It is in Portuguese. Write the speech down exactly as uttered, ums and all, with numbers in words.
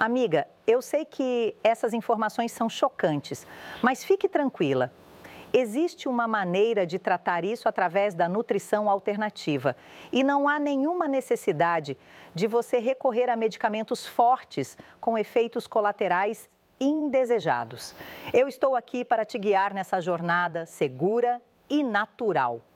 Amiga, eu sei que essas informações são chocantes, mas fique tranquila. Existe uma maneira de tratar isso através da nutrição alternativa e não há nenhuma necessidade de você recorrer a medicamentos fortes com efeitos colaterais indesejados. Eu estou aqui para te guiar nessa jornada segura e natural.